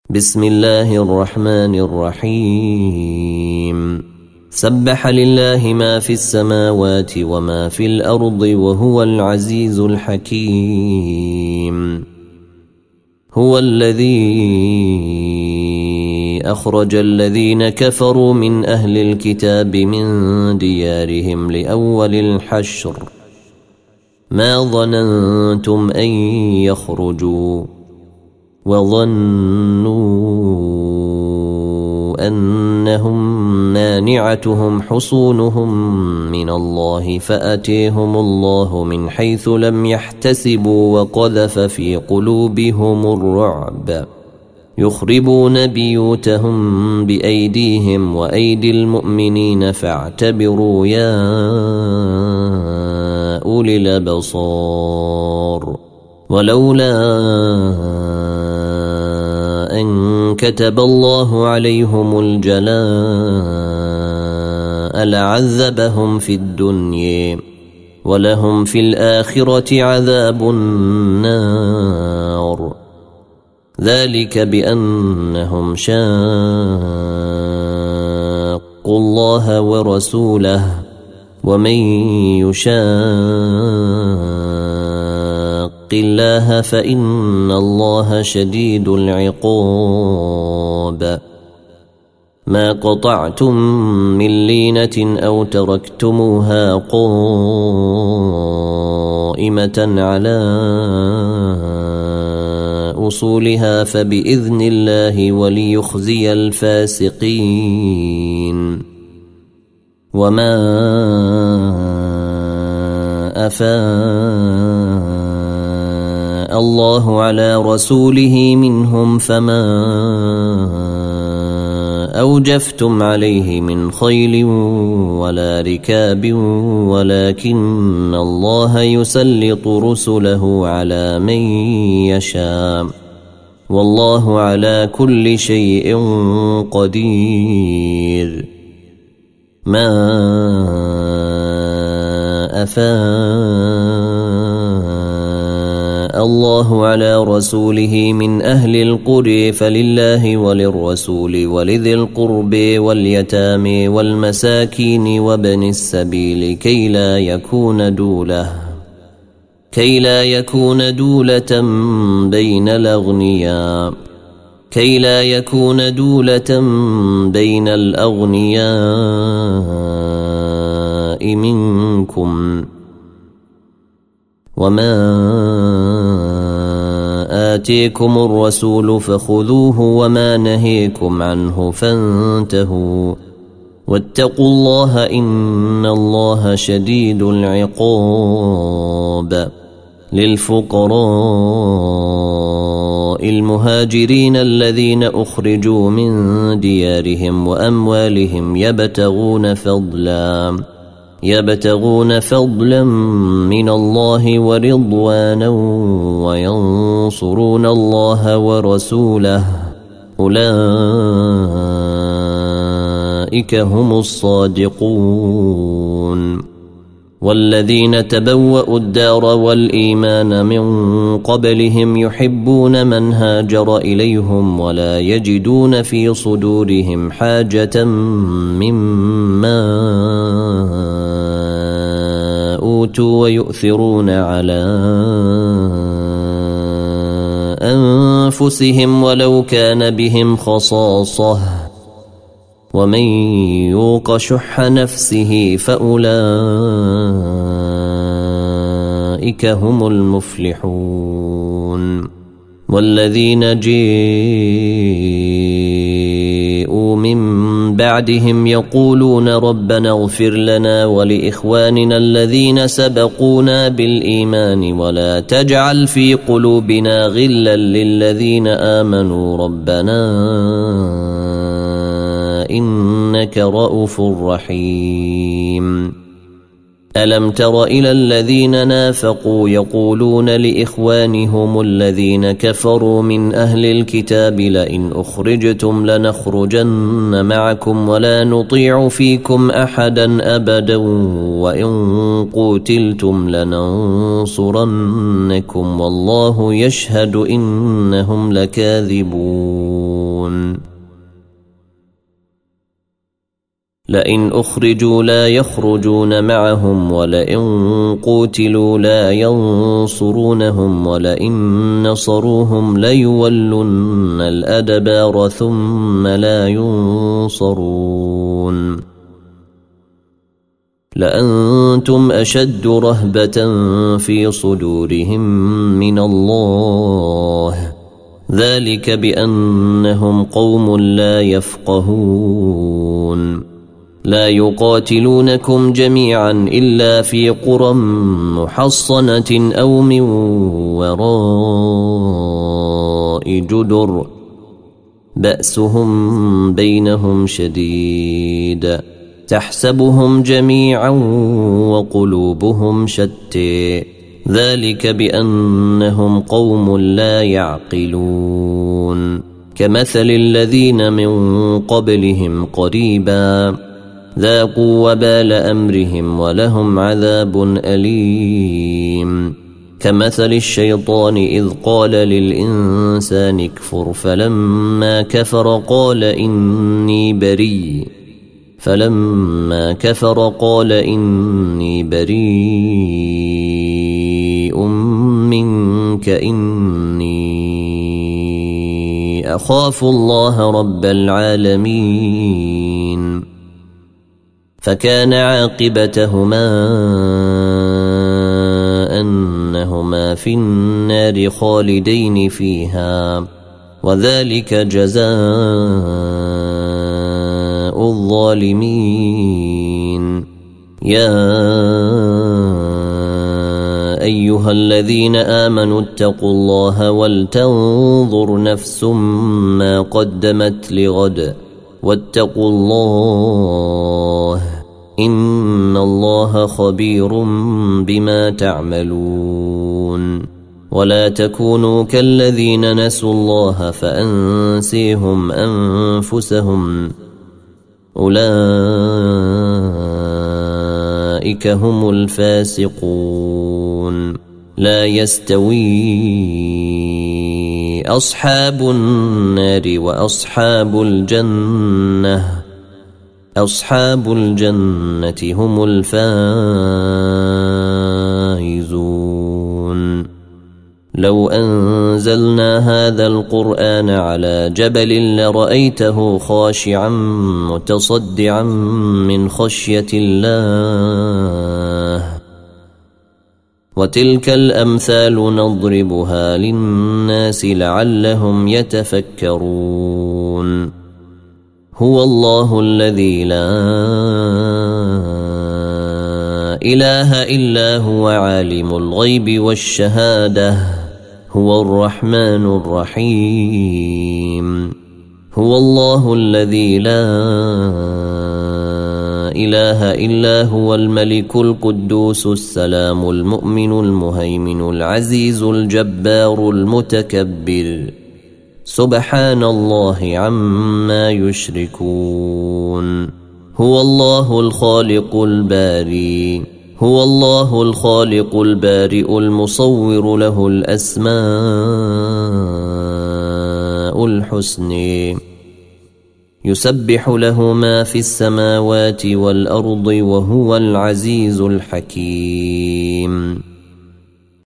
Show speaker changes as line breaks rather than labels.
بسم الله الرحمن الرحيم. سبح لله ما في السماوات وما في الأرض وهو العزيز الحكيم. هو الذي أخرج الذين كفروا من أهل الكتاب من ديارهم لأول الحشر ما ظننتم أن يخرجوا وظنوا أنهم مانعتهم حصونهم من الله فأتيهم الله من حيث لم يحتسبوا وقذف في قلوبهم الرعب يخربون بيوتهم بأيديهم وأيدي المؤمنين فاعتبروا يا أولي الأبصار. ولولا أن كتب الله عليهم الجلاء لعذبهم في الدنيا ولهم في الآخرة عذاب النار. ذلك بأنهم شاقوا الله ورسوله ومن يشاق الله فإن الله شديد العقاب. ما قطعتم من لينة أو تركتموها قائمة على أصولها فبإذن الله وليخزي الفاسقين. وما أفاء الله على رسوله منهم فما أوجفتم عليه من خيل ولا ركاب ولكن الله يسلط رسله على من يشاء والله على كل شيء قدير. ما أفاء الله على رسوله من أهل القرى فلله وللرسول ولذي القرب واليتامى والمساكين وابن السبيل كي لا يكون دولة بين الأغنياء منكم. وما آتيكم الرسول فخذوه وما نهيكم عنه فانتهوا واتقوا الله إن الله شديد العقاب. للفقراء المهاجرين الذين أخرجوا من ديارهم وأموالهم يبتغون فضلا من الله ورضوانا وينصرون الله ورسوله أولئك هم الصادقون. والذين تبوأوا الدار والإيمان من قبلهم يحبون من هاجر إليهم ولا يجدون في صدورهم حاجة مما أوتوا ويؤثرون على أنفسهم ولو كان بهم خصاصة ومن يوق شح نفسه فأولئك هم المفلحون. والذين جاءوا من بعدهم يقولون ربنا اغفر لنا ولإخواننا الذين سبقونا بالإيمان ولا تجعل في قلوبنا غلا للذين آمنوا ربنا إنك رؤوف رحيم. ألم تر إلى الذين نافقوا يقولون لإخوانهم الذين كفروا من أهل الكتاب لئن أخرجتم لنخرجن معكم ولا نطيع فيكم أحدا أبدا وإن قتلتم لننصرنكم والله يشهد إنهم لكاذبون لئن أخرجوا لا يخرجون معهم ولئن قوتلوا لا ينصرونهم ولئن نصروهم ليولن الأدبار ثم لا ينصرون لأنتم أشد رهبة في صدورهم من الله ذلك بأنهم قوم لا يفقهون لا يقاتلونكم جميعا إلا في قرى محصنة أو من وراء جدر بأسهم بينهم شديد تحسبهم جميعا وقلوبهم شتى ذلك بأنهم قوم لا يعقلون كمثل الذين من قبلهم قريبا ذاقوا وبال أمرهم ولهم عذاب أليم كمثل الشيطان إذ قال للإنسان اكفر فلما كفر قال إني بريء منك إني أخاف الله رب العالمين فكان عاقبتهما أنهما في النار خالدين فيها وذلك جزاء الظالمين يا أيها الذين آمنوا اتقوا الله ولتنظر نفس ما قدمت لغد واتقوا الله إن الله خبير بما تعملون ولا تكونوا كالذين نسوا الله فأنسيهم أنفسهم أولئك هم الفاسقون لا يستوي أصحاب النار وأصحاب الجنة هم الفائزون لو أنزلنا هذا القرآن على جبل لرأيته خاشعا متصدعا من خشية الله وتلك الأمثال نضربها للناس لعلهم يتفكرون هو الله الذي لا إله إلا هو عالم الغيب والشهادة هو الرحمن الرحيم هو الله الذي لا إله إلا هو الملك القدوس السلام المؤمن المهيمن العزيز الجبار المتكبر سبحان الله عما يشركون هو الله الخالق البارئ المصور له الأسماء الحسنى يسبح له ما في السماوات والأرض وهو العزيز الحكيم